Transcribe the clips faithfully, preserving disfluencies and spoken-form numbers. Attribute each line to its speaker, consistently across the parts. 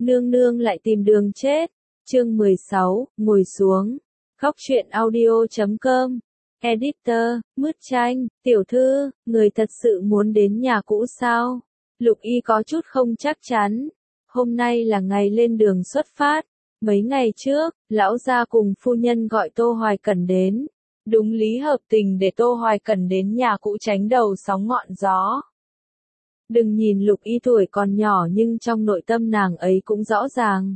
Speaker 1: nương nương lại tìm đường chết. Chương mười sáu, ngồi xuống. Góc truyện audio chấm com. Editor, Mứt Tranh, tiểu thư, người thật sự muốn đến nhà cũ sao? Lục Y có chút không chắc chắn. Hôm nay là ngày lên đường xuất phát. Mấy ngày trước, lão gia cùng phu nhân gọi Tô Hoài Cẩn đến. Đúng lý hợp tình để Tô Hoài Cẩn đến nhà cũ tránh đầu sóng ngọn gió. Đừng nhìn Lục Y tuổi còn nhỏ nhưng trong nội tâm nàng ấy cũng rõ ràng.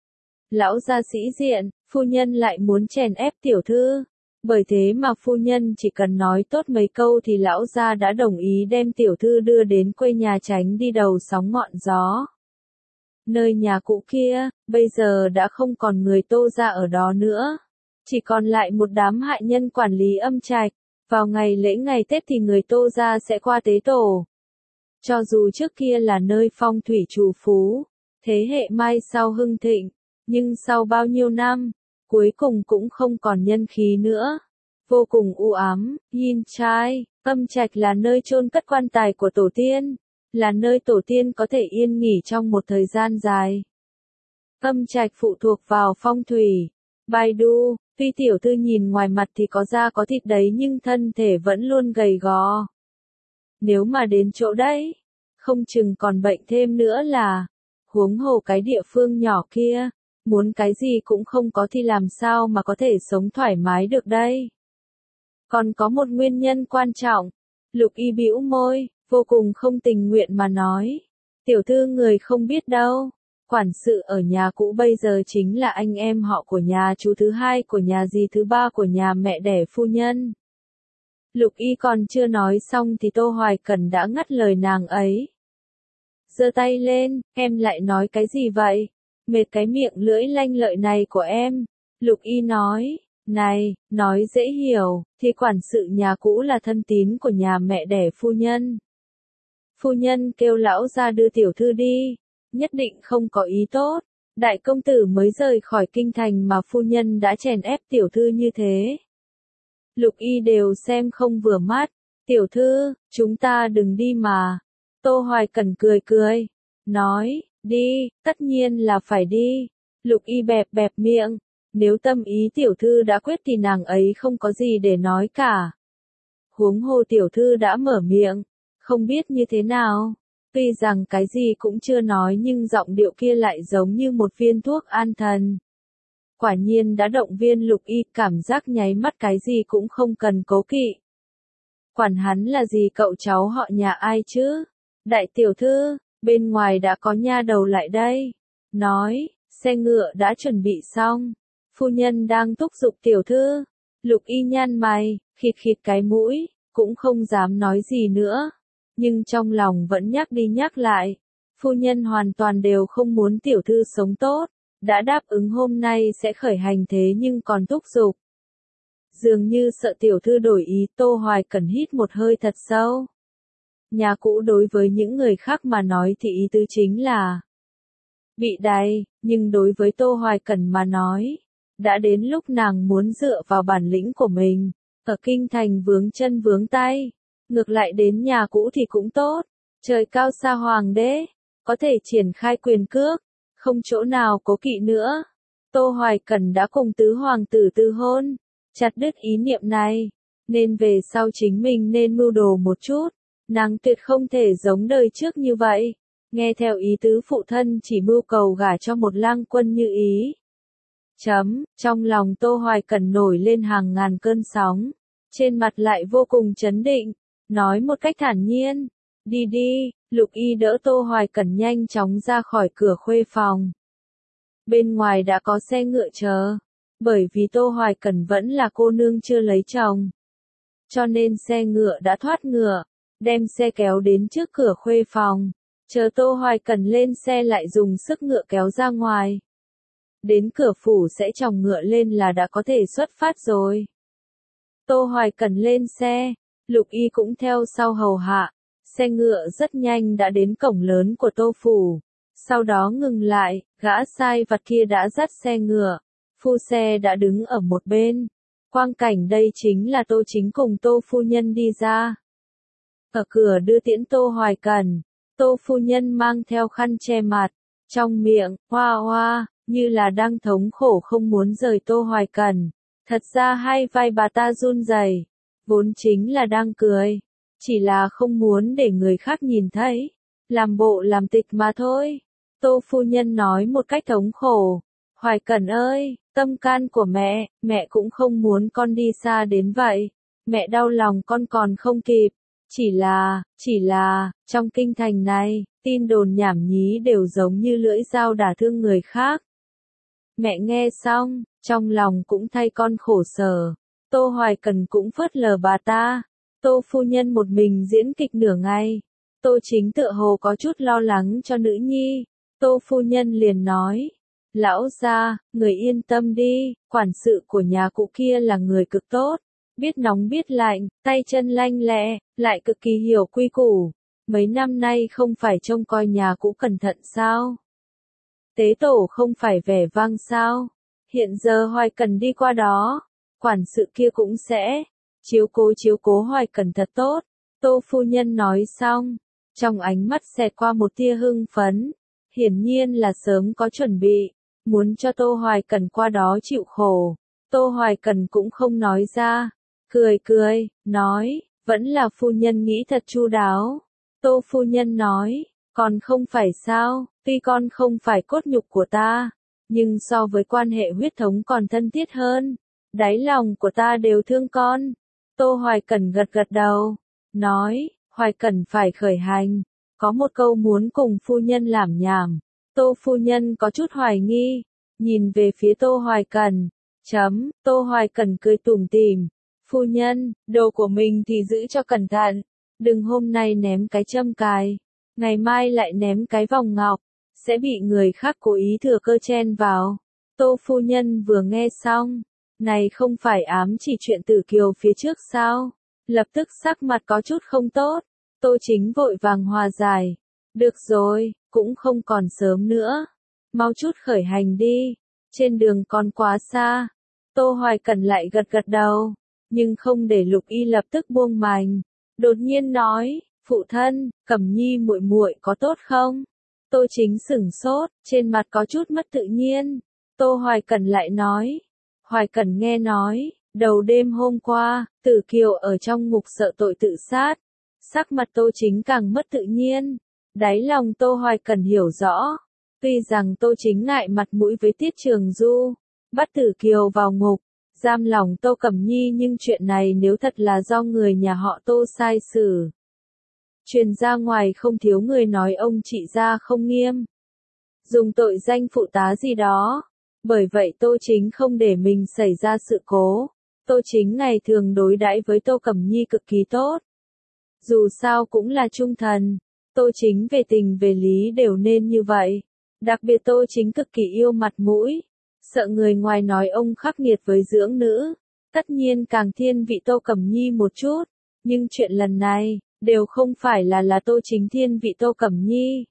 Speaker 1: Lão gia sĩ diện, phu nhân lại muốn chèn ép tiểu thư. Bởi thế mà phu nhân chỉ cần nói tốt mấy câu thì lão gia đã đồng ý đem tiểu thư đưa đến quê nhà tránh đi đầu sóng ngọn gió. Nơi nhà cũ kia, bây giờ đã không còn người Tô gia ở đó nữa. Chỉ còn lại một đám hạ nhân quản lý âm trạch. Vào ngày lễ ngày Tết thì người Tô gia sẽ qua tế tổ. Cho dù trước kia là nơi phong thủy trù phú, thế hệ mai sau hưng thịnh, nhưng sau bao nhiêu năm, cuối cùng cũng không còn nhân khí nữa. Vô cùng u ám, yin trai, âm trạch là nơi chôn cất quan tài của tổ tiên, là nơi tổ tiên có thể yên nghỉ trong một thời gian dài. Âm trạch phụ thuộc vào phong thủy. Baidu, tuy tiểu thư nhìn ngoài mặt thì có da có thịt đấy nhưng thân thể vẫn luôn gầy gò. Nếu mà đến chỗ đấy, không chừng còn bệnh thêm nữa là, huống hồ cái địa phương nhỏ kia, muốn cái gì cũng không có thì làm sao mà có thể sống thoải mái được đây. Còn có một nguyên nhân quan trọng, Lục Y bĩu môi, vô cùng không tình nguyện mà nói, tiểu thư người không biết đâu, quản sự ở nhà cũ bây giờ chính là anh em họ của nhà chú thứ hai của nhà dì thứ ba của nhà mẹ đẻ phu nhân. Lục Y còn chưa nói xong thì Tô Hoài Cẩn đã ngắt lời nàng ấy. Giơ tay lên, em lại nói cái gì vậy? Mệt cái miệng lưỡi lanh lợi này của em. Lục Y nói, này, nói dễ hiểu, thì quản sự nhà cũ là thân tín của nhà mẹ đẻ phu nhân. Phu nhân kêu lão ra đưa tiểu thư đi, nhất định không có ý tốt. Đại công tử mới rời khỏi kinh thành mà phu nhân đã chèn ép tiểu thư như thế. Lục Y đều xem không vừa mắt, tiểu thư, chúng ta đừng đi mà. Tô Hoài Cẩn cười cười, nói, đi, tất nhiên là phải đi. Lục Y bẹp bẹp miệng, nếu tâm ý tiểu thư đã quyết thì nàng ấy không có gì để nói cả. Huống hồ tiểu thư đã mở miệng, không biết như thế nào. Tuy rằng cái gì cũng chưa nói nhưng giọng điệu kia lại giống như một viên thuốc an thần. Quả nhiên đã động viên Lục Y, cảm giác nháy mắt cái gì cũng không cần cố kỵ. Quản hắn là gì cậu cháu họ nhà ai chứ? Đại tiểu thư, bên ngoài đã có nha đầu lại đây. Nói, xe ngựa đã chuẩn bị xong. Phu nhân đang thúc giục tiểu thư. Lục Y nhăn mày, khịt khịt cái mũi, cũng không dám nói gì nữa. Nhưng trong lòng vẫn nhắc đi nhắc lại. Phu nhân hoàn toàn đều không muốn tiểu thư sống tốt. Đã đáp ứng hôm nay sẽ khởi hành thế nhưng còn thúc giục. Dường như sợ tiểu thư đổi ý, Tô Hoài Cẩn hít một hơi thật sâu. Nhà cũ đối với những người khác mà nói thì ý tứ chính là bị đày, nhưng đối với Tô Hoài Cẩn mà nói, đã đến lúc nàng muốn dựa vào bản lĩnh của mình, ở kinh thành vướng chân vướng tay, ngược lại đến nhà cũ thì cũng tốt, trời cao xa hoàng đế, có thể triển khai quyền cước, không chỗ nào cố kỵ nữa. Tô Hoài Cẩn đã cùng tứ hoàng tử tư hôn, chặt đứt ý niệm này, nên về sau chính mình nên mưu đồ một chút. Nàng tuyệt không thể giống đời trước như vậy, nghe theo ý tứ phụ thân chỉ mưu cầu gả cho một lang quân như ý. Chấm, trong lòng Tô Hoài Cẩn nổi lên hàng ngàn cơn sóng, trên mặt lại vô cùng chấn định, nói một cách thản nhiên, đi đi. Lục Y đỡ Tô Hoài Cẩn nhanh chóng ra khỏi cửa khuê phòng. Bên ngoài đã có xe ngựa chờ, bởi vì Tô Hoài Cẩn vẫn là cô nương chưa lấy chồng. Cho nên xe ngựa đã thoát ngựa, đem xe kéo đến trước cửa khuê phòng, chờ Tô Hoài Cẩn lên xe lại dùng sức ngựa kéo ra ngoài. Đến cửa phủ sẽ chòng ngựa lên là đã có thể xuất phát rồi. Tô Hoài Cẩn lên xe, Lục Y cũng theo sau hầu hạ. Xe ngựa rất nhanh đã đến cổng lớn của Tô phủ. Sau đó ngừng lại, gã sai vặt kia đã dắt xe ngựa. Phu xe đã đứng ở một bên. Quang cảnh đây chính là Tô Chính cùng Tô phu nhân đi ra. Ở cửa đưa tiễn Tô Hoài Cẩn, Tô phu nhân mang theo khăn che mặt, Trong miệng, hoa hoa, như là đang thống khổ không muốn rời Tô Hoài Cẩn. Thật ra hai vai bà ta run rẩy, vốn chính là đang cười, chỉ là không muốn để người khác nhìn thấy, làm bộ làm tịch mà thôi. Tô phu nhân nói một cách thống khổ, Hoài Cẩn ơi, tâm can của mẹ, mẹ cũng không muốn con đi xa đến vậy, mẹ đau lòng con còn không kịp, chỉ là, chỉ là, trong kinh thành này, tin đồn nhảm nhí đều giống như lưỡi dao đả thương người khác. Mẹ nghe xong, trong lòng cũng thay con khổ sở. Tô Hoài Cẩn cũng phớt lờ bà ta. Tô phu nhân một mình diễn kịch nửa ngày. Tô Chính tựa hồ có chút lo lắng cho nữ nhi. Tô phu nhân liền nói, lão gia, người yên tâm đi, quản sự của nhà cụ kia là người cực tốt, biết nóng biết lạnh, tay chân lanh lẹ, lại cực kỳ hiểu quy củ. Mấy năm nay không phải trông coi nhà cụ cẩn thận sao? Tế tổ không phải vẻ vang sao? Hiện giờ Hoài Cẩn đi qua đó, quản sự kia cũng sẽ chiếu cố chiếu cố Hoài Cẩn thật tốt. Tô phu nhân nói xong, trong ánh mắt xẹt qua một tia hưng phấn, hiển nhiên là sớm có chuẩn bị, muốn cho Tô Hoài Cẩn qua đó chịu khổ. Tô Hoài Cẩn cũng không nói ra, cười cười, nói, vẫn là phu nhân nghĩ thật chu đáo. Tô phu nhân nói, còn không phải sao, tuy con không phải cốt nhục của ta, nhưng so với quan hệ huyết thống còn thân thiết hơn, đáy lòng của ta đều thương con. Tô Hoài Cẩn gật gật đầu, nói, Hoài Cẩn phải khởi hành, có một câu muốn cùng phu nhân lảm nhảm. Tô phu nhân có chút hoài nghi, nhìn về phía Tô Hoài Cẩn, chấm, Tô Hoài Cẩn cười tủm tỉm, phu nhân, đồ của mình thì giữ cho cẩn thận, đừng hôm nay ném cái châm cài, ngày mai lại ném cái vòng ngọc, sẽ bị người khác cố ý thừa cơ chen vào. Tô phu nhân vừa nghe xong, này không phải ám chỉ chuyện Tử Kiều phía trước sao, lập tức sắc mặt có chút không tốt. Tô Chính vội vàng hòa giải, được rồi, cũng không còn sớm nữa, mau chút khởi hành đi, trên đường còn quá xa. Tô Hoài Cẩn lại gật gật đầu, nhưng không để Lục Y lập tức buông mành, đột nhiên nói, phụ thân, Cẩm Nhi muội muội có tốt không? Tô Chính sửng sốt, trên mặt có chút mất tự nhiên. Tô Hoài Cẩn lại nói, Hoài Cẩn nghe nói, đầu đêm hôm qua, Tử Kiều ở trong ngục sợ tội tự sát. Sắc mặt Tô Chính càng mất tự nhiên, đáy lòng Tô Hoài Cẩn hiểu rõ, tuy rằng Tô Chính ngại mặt mũi với Tiết Trường Du, bắt Tử Kiều vào ngục, giam lòng Tô Cẩm Nhi, nhưng chuyện này nếu thật là do người nhà họ Tô sai xử, truyền ra ngoài không thiếu người nói ông trị gia không nghiêm, dùng tội danh phụ tá gì đó. Bởi vậy Tô Chính không để mình xảy ra sự cố. Tô Chính ngày thường đối đãi với Tô Cẩm Nhi cực kỳ tốt. Dù sao cũng là trung thần, Tô Chính về tình về lý đều nên như vậy. Đặc biệt Tô Chính cực kỳ yêu mặt mũi, sợ người ngoài nói ông khắc nghiệt với dưỡng nữ, tất nhiên càng thiên vị Tô Cẩm Nhi một chút. Nhưng chuyện lần này, đều không phải là là Tô Chính thiên vị Tô Cẩm Nhi,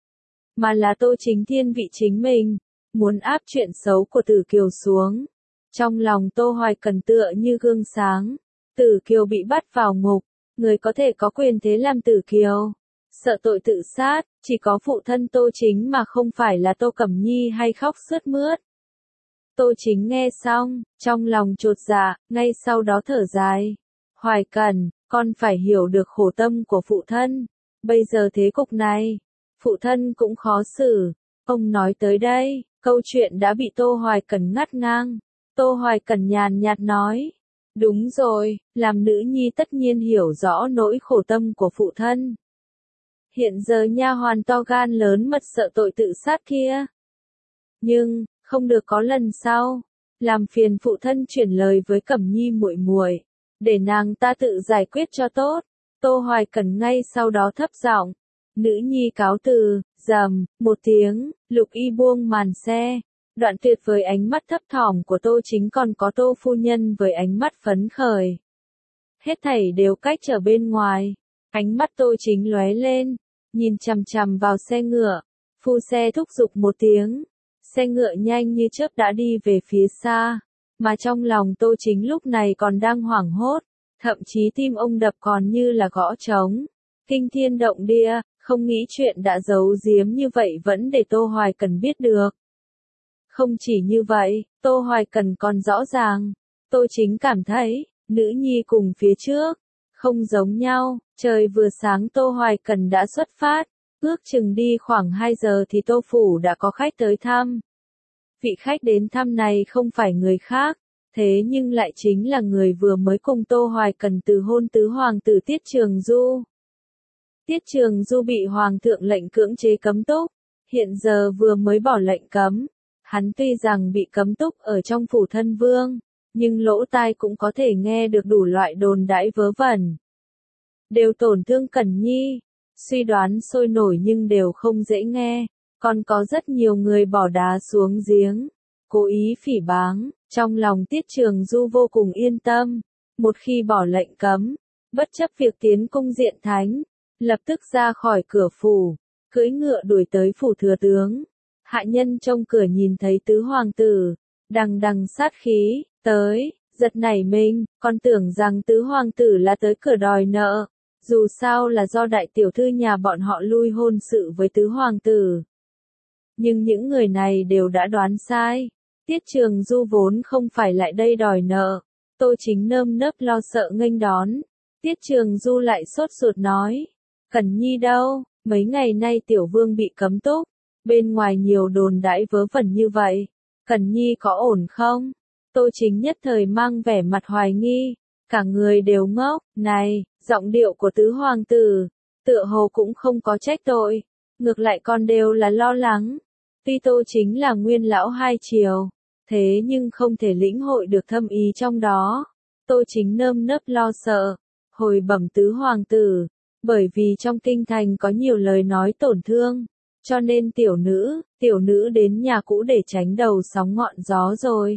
Speaker 1: mà là Tô Chính thiên vị chính mình, muốn áp chuyện xấu của Tử Kiều xuống. Trong lòng Tô Hoài Cẩn tựa như gương sáng, Tử Kiều bị bắt vào ngục, người có thể có quyền thế làm Tử Kiều, sợ tội tự sát, chỉ có phụ thân Tô Chính mà không phải là Tô Cẩm Nhi hay khóc sướt mướt. Tô Chính nghe xong, trong lòng chột dạ, ngay sau đó thở dài. Hoài Cẩn, con phải hiểu được khổ tâm của phụ thân, bây giờ thế cục này, phụ thân cũng khó xử. Ông nói tới đây, câu chuyện đã bị Tô Hoài Cẩn ngắt ngang. Tô Hoài Cẩn nhàn nhạt nói, đúng rồi, làm nữ nhi tất nhiên hiểu rõ nỗi khổ tâm của phụ thân. Hiện giờ nha hoàn to gan lớn mật sợ tội tự sát kia. Nhưng, không được có lần sau, làm phiền phụ thân chuyển lời với Cẩm Nhi muội muội, để nàng ta tự giải quyết cho tốt. Tô Hoài Cẩn ngay sau đó thấp giọng, nữ nhi cáo từ. Rầm, một tiếng, Lục Y buông màn xe, đoạn tuyệt với ánh mắt thấp thỏm của Tô Chính, còn có Tô phu nhân với ánh mắt phấn khởi. Hết thảy đều cách trở bên ngoài, ánh mắt Tô Chính lóe lên, nhìn chằm chằm vào xe ngựa, phu xe thúc giục một tiếng, xe ngựa nhanh như chớp đã đi về phía xa, mà trong lòng Tô Chính lúc này còn đang hoảng hốt, thậm chí tim ông đập còn như là gõ trống. Kinh thiên động địa, Không nghĩ chuyện đã giấu giếm như vậy vẫn để Tô Hoài Cần biết được. Không chỉ như vậy, Tô Hoài Cần còn rõ ràng. Tô Chính cảm thấy, nữ nhi cùng phía trước, không giống nhau. Trời vừa sáng Tô Hoài Cần đã xuất phát. Ước chừng đi khoảng hai giờ thì Tô Phủ đã có khách tới thăm. Vị khách đến thăm này không phải người khác, thế nhưng lại chính là người vừa mới cùng Tô Hoài Cần từ hôn tứ hoàng tử Tiết Trường Du. Tiết Trường Du bị hoàng thượng lệnh cưỡng chế cấm túc, hiện giờ vừa mới bỏ lệnh cấm. Hắn tuy rằng bị cấm túc ở trong phủ thân vương, nhưng lỗ tai cũng có thể nghe được đủ loại đồn đãi vớ vẩn. Đều tổn thương Cẩn Nhi, suy đoán sôi nổi nhưng đều không dễ nghe, còn có rất nhiều người bỏ đá xuống giếng, cố ý phỉ báng, trong lòng Tiết Trường Du vô cùng yên tâm, một khi bỏ lệnh cấm, bất chấp việc tiến cung diện thánh, lập tức ra khỏi cửa phủ, cưỡi ngựa đuổi tới phủ thừa tướng. Hạ nhân trong cửa nhìn thấy tứ hoàng tử, đằng đằng sát khí, tới, giật nảy mình, còn tưởng rằng tứ hoàng tử là tới cửa đòi nợ, dù sao là do đại tiểu thư nhà bọn họ lui hôn sự với tứ hoàng tử. Nhưng những người này đều đã đoán sai, Tiết Trường Du vốn không phải lại đây đòi nợ, Tô Chính nơm nớp lo sợ nghênh đón, Tiết Trường Du lại sốt ruột nói, Cẩn Nhi đâu, mấy ngày nay tiểu vương bị cấm túc. Bên ngoài nhiều đồn đãi vớ vẩn như vậy, Cẩn Nhi có ổn không? Tô Chính nhất thời mang vẻ mặt hoài nghi, cả người đều ngốc, này, giọng điệu của tứ hoàng tử, tựa hồ cũng không có trách tội, ngược lại còn đều là lo lắng. Tuy Tô Chính là nguyên lão hai triều, thế nhưng không thể lĩnh hội được thâm ý trong đó. Tô Chính nơm nớp lo sợ, hồi bẩm tứ hoàng tử, bởi vì trong kinh thành có nhiều lời nói tổn thương. Cho nên tiểu nữ, tiểu nữ đến nhà cũ để tránh đầu sóng ngọn gió rồi.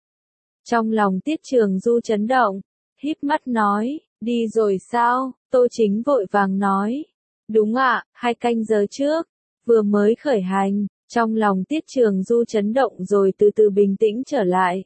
Speaker 1: Trong lòng Tiết Trường Du chấn động, híp mắt nói, đi rồi sao? Tô Chính vội vàng nói, đúng ạ, hai canh giờ trước, vừa mới khởi hành, trong lòng Tiết Trường Du chấn động rồi từ từ bình tĩnh trở lại.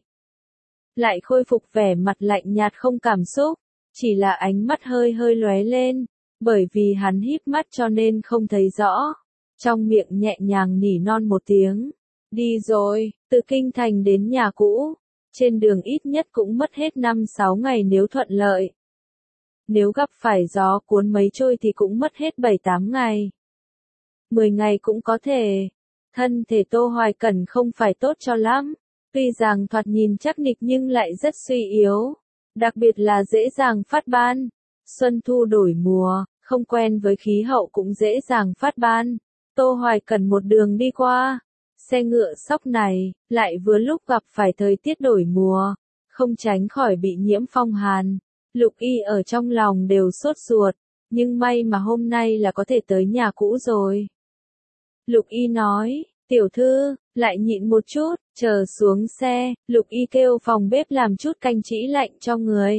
Speaker 1: Lại khôi phục vẻ mặt lạnh nhạt không cảm xúc, chỉ là ánh mắt hơi hơi lóe lên, bởi vì hắn híp mắt cho nên không thấy rõ. Trong miệng nhẹ nhàng nỉ non một tiếng. Đi rồi, từ kinh thành đến nhà cũ. Trên đường ít nhất cũng mất hết năm sáu ngày nếu thuận lợi. Nếu gặp phải gió cuốn mấy trôi thì cũng mất hết bảy tám ngày. mười ngày cũng có thể. Thân thể Tô Hoài Cẩn không phải tốt cho lắm. Tuy rằng thoạt nhìn chắc nịch nhưng lại rất suy yếu. Đặc biệt là dễ dàng phát ban. Xuân thu đổi mùa, không quen với khí hậu cũng dễ dàng phát ban. Tô Hoài Cần một đường đi qua, xe ngựa sóc này, lại vừa lúc gặp phải thời tiết đổi mùa, không tránh khỏi bị nhiễm phong hàn. Lục Y ở trong lòng đều sốt ruột, nhưng may mà hôm nay là có thể tới nhà cũ rồi. Lục Y nói, tiểu thư, lại nhịn một chút, chờ xuống xe, Lục Y kêu phòng bếp làm chút canh chỉ lạnh cho người.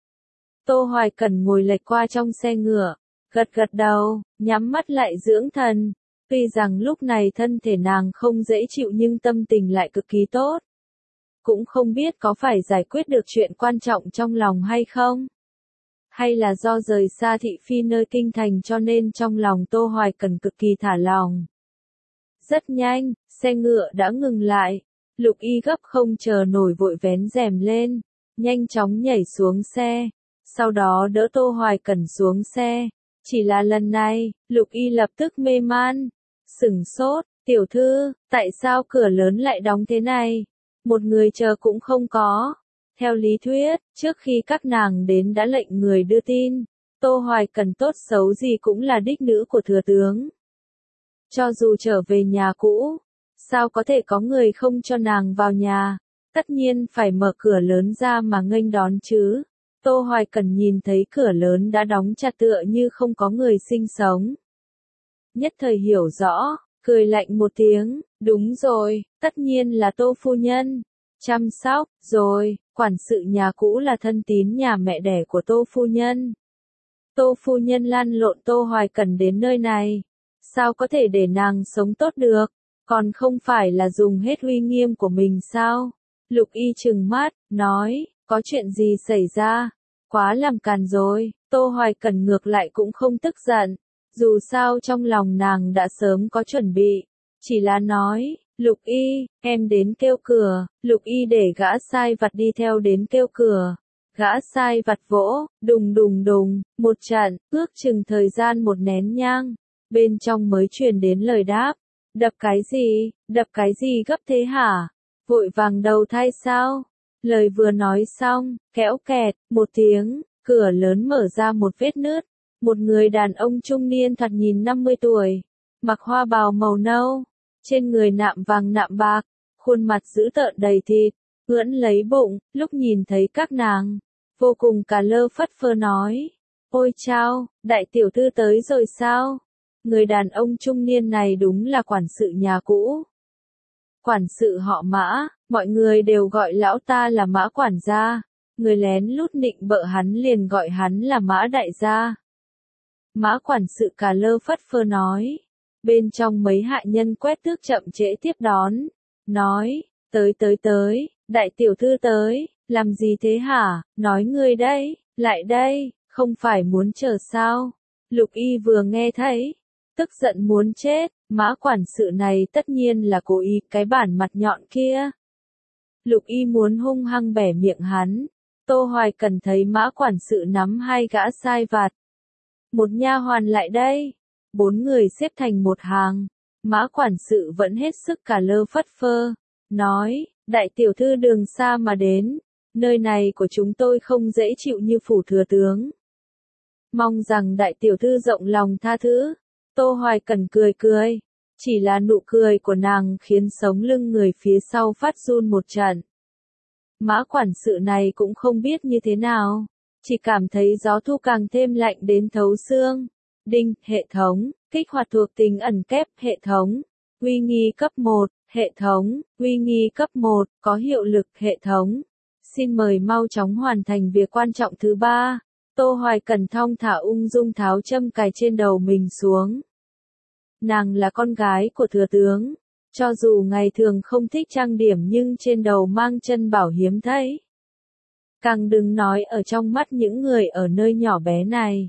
Speaker 1: Tô Hoài Cần ngồi lệch qua trong xe ngựa, gật gật đầu, nhắm mắt lại dưỡng thần. Tuy rằng lúc này thân thể nàng không dễ chịu nhưng tâm tình lại cực kỳ tốt. Cũng không biết có phải giải quyết được chuyện quan trọng trong lòng hay không? Hay là do rời xa thị phi nơi kinh thành cho nên trong lòng Tô Hoài Cần cực kỳ thả lòng. Rất nhanh, xe ngựa đã ngừng lại. Lục Y gấp không chờ nổi vội vén rèm lên, nhanh chóng nhảy xuống xe. Sau đó đỡ Tô Hoài Cần xuống xe. Chỉ là lần này, Lục Y lập tức mê man. Sửng sốt, tiểu thư, tại sao cửa lớn lại đóng thế này? Một người chờ cũng không có. Theo lý thuyết, trước khi các nàng đến đã lệnh người đưa tin. Tô Hoài Cần tốt xấu gì cũng là đích nữ của thừa tướng. Cho dù trở về nhà cũ, sao có thể có người không cho nàng vào nhà? Tất nhiên phải mở cửa lớn ra mà nghênh đón chứ. Tô Hoài Cần nhìn thấy cửa lớn đã đóng chặt tựa như không có người sinh sống. Nhất thời hiểu rõ, cười lạnh một tiếng, đúng rồi, tất nhiên là Tô phu nhân. Chăm sóc, rồi, quản sự nhà cũ là thân tín nhà mẹ đẻ của Tô phu nhân. Tô phu nhân lăn lộn Tô Hoài Cần đến nơi này. Sao có thể để nàng sống tốt được, còn không phải là dùng hết uy nghiêm của mình sao? Lục Y trừng mắt, nói, có chuyện gì xảy ra? Quá làm càn rồi, Tô Hoài Cần ngược lại cũng không tức giận. Dù sao trong lòng nàng đã sớm có chuẩn bị, chỉ là nói, Lục Y, em đến kêu cửa, Lục Y để gã sai vặt đi theo đến kêu cửa. Gã sai vặt vỗ, đùng đùng đùng, một trận, ước chừng thời gian một nén nhang, bên trong mới truyền đến lời đáp. Đập cái gì, đập cái gì gấp thế hả? Vội vàng đầu thai sao? Lời vừa nói xong, kéo kẹt, một tiếng, cửa lớn mở ra một vết nứt. Một người đàn ông trung niên thoạt nhìn năm mươi tuổi, mặc hoa bào màu nâu, trên người nạm vàng nạm bạc, khuôn mặt dữ tợn đầy thịt, ưỡn lấy bụng, lúc nhìn thấy các nàng, vô cùng cả lơ phất phơ nói. Ôi chao, đại tiểu thư tới rồi sao? Người đàn ông trung niên này đúng là quản sự nhà cũ. Quản sự họ Mã, mọi người đều gọi lão ta là Mã quản gia, người lén lút nịnh bợ hắn liền gọi hắn là Mã đại gia. Mã quản sự cà lơ phất phơ nói. Bên trong mấy hạ nhân quét tước chậm trễ tiếp đón. Nói, tới tới tới, đại tiểu thư tới, làm gì thế hả, nói ngươi đây, lại đây, không phải muốn chờ sao. Lục Y vừa nghe thấy, tức giận muốn chết, Mã quản sự này tất nhiên là cố ý cái bản mặt nhọn kia. Lục Y muốn hung hăng bẻ miệng hắn. Tô Hoài Cần thấy Mã quản sự nắm hai gã sai vặt. Một nha hoàn lại đây. Bốn người xếp thành một hàng. Mã quản sự vẫn hết sức cả lơ phất phơ. Nói, đại tiểu thư đường xa mà đến. Nơi này của chúng tôi không dễ chịu như phủ thừa tướng. Mong rằng đại tiểu thư rộng lòng tha thứ. Tô Hoài Cần cười cười. Chỉ là nụ cười của nàng khiến sống lưng người phía sau phát run một trận. Mã quản sự này cũng không biết như thế nào. Chỉ cảm thấy gió thu càng thêm lạnh đến thấu xương. Đinh, hệ thống, kích hoạt thuộc tính ẩn kép, hệ thống. Uy nghi cấp một, hệ thống, uy nghi cấp một, có hiệu lực, hệ thống. Xin mời mau chóng hoàn thành việc quan trọng thứ ba. Tô Hoài Cần thong thả ung dung tháo châm cài trên đầu mình xuống. Nàng là con gái của thừa tướng. Cho dù ngày thường không thích trang điểm nhưng trên đầu mang chân bảo hiếm thấy. Càng đừng nói ở trong mắt những người ở nơi nhỏ bé này.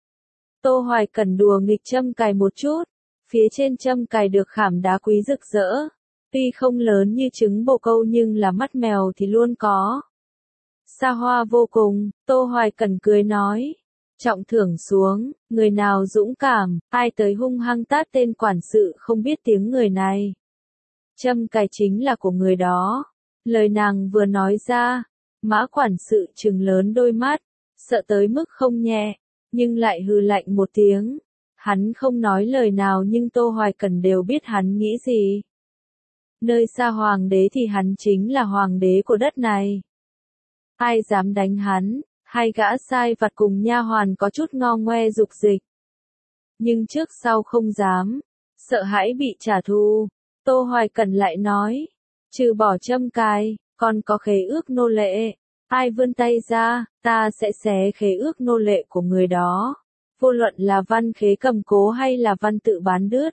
Speaker 1: Tô Hoài Cần đùa nghịch châm cài một chút. Phía trên châm cài được khảm đá quý rực rỡ. Tuy không lớn như trứng bồ câu nhưng là mắt mèo thì luôn có. Xa hoa vô cùng, Tô Hoài Cần cười nói. Trọng thưởng xuống, người nào dũng cảm, ai tới hung hăng tát tên quản sự không biết tiếng người này. Châm cài chính là của người đó. Lời nàng vừa nói ra, Mã quản sự trừng lớn đôi mắt, sợ tới mức không nhẹ, nhưng lại hừ lạnh một tiếng. Hắn không nói lời nào nhưng Tô Hoài Cần đều biết hắn nghĩ gì. Nơi xa hoàng đế thì hắn chính là hoàng đế của đất này. Ai dám đánh hắn? Hai gã sai vặt cùng nha hoàn có chút ngo ngoe dục dịch. Nhưng trước sau không dám, sợ hãi bị trả thù. Tô Hoài Cần lại nói, trừ bỏ châm cài, còn có khế ước nô lệ. Ai vươn tay ra, ta sẽ xé khế ước nô lệ của người đó. Vô luận là văn khế cầm cố hay là văn tự bán đứt.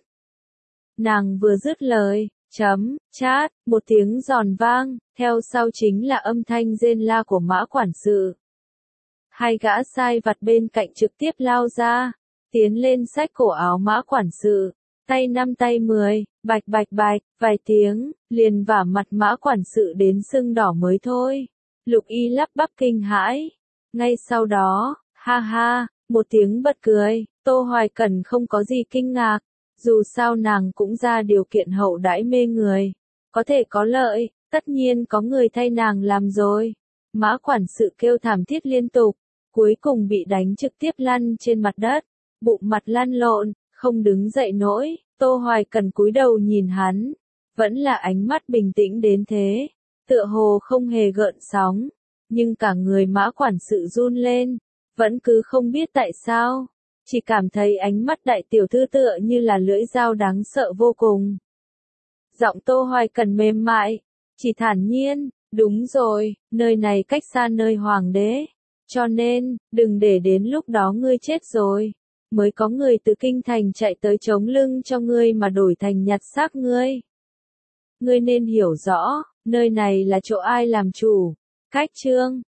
Speaker 1: Nàng vừa dứt lời, chấm, chát, một tiếng giòn vang, theo sau chính là âm thanh rên la của Mã quản sự. Hai gã sai vặt bên cạnh trực tiếp lao ra, tiến lên xách cổ áo Mã quản sự, tay năm tay mười, bạch bạch bạch, vài tiếng, liền vả mặt Mã quản sự đến sưng đỏ mới thôi. Lục Y lắp bắp kinh hãi. Ngay sau đó, ha ha, một tiếng bật cười, Tô Hoài Cần không có gì kinh ngạc, dù sao nàng cũng ra điều kiện hậu đãi mê người, có thể có lợi, tất nhiên có người thay nàng làm rồi. Mã quản sự kêu thảm thiết liên tục, cuối cùng bị đánh trực tiếp lăn trên mặt đất, bụng mặt lăn lộn, không đứng dậy nổi. Tô Hoài Cần cúi đầu nhìn hắn, vẫn là ánh mắt bình tĩnh đến thế, tựa hồ không hề gợn sóng, nhưng cả người Mã quản sự run lên, vẫn cứ không biết tại sao, chỉ cảm thấy ánh mắt đại tiểu thư tựa như là lưỡi dao đáng sợ vô cùng. Giọng Tô Hoài Cần mềm mại, chỉ thản nhiên, đúng rồi, nơi này cách xa nơi hoàng đế, cho nên, đừng để đến lúc đó ngươi chết rồi, mới có người từ kinh thành chạy tới chống lưng cho ngươi mà đổi thành nhặt xác ngươi. Ngươi nên hiểu rõ, nơi này là chỗ ai làm chủ. Cách chương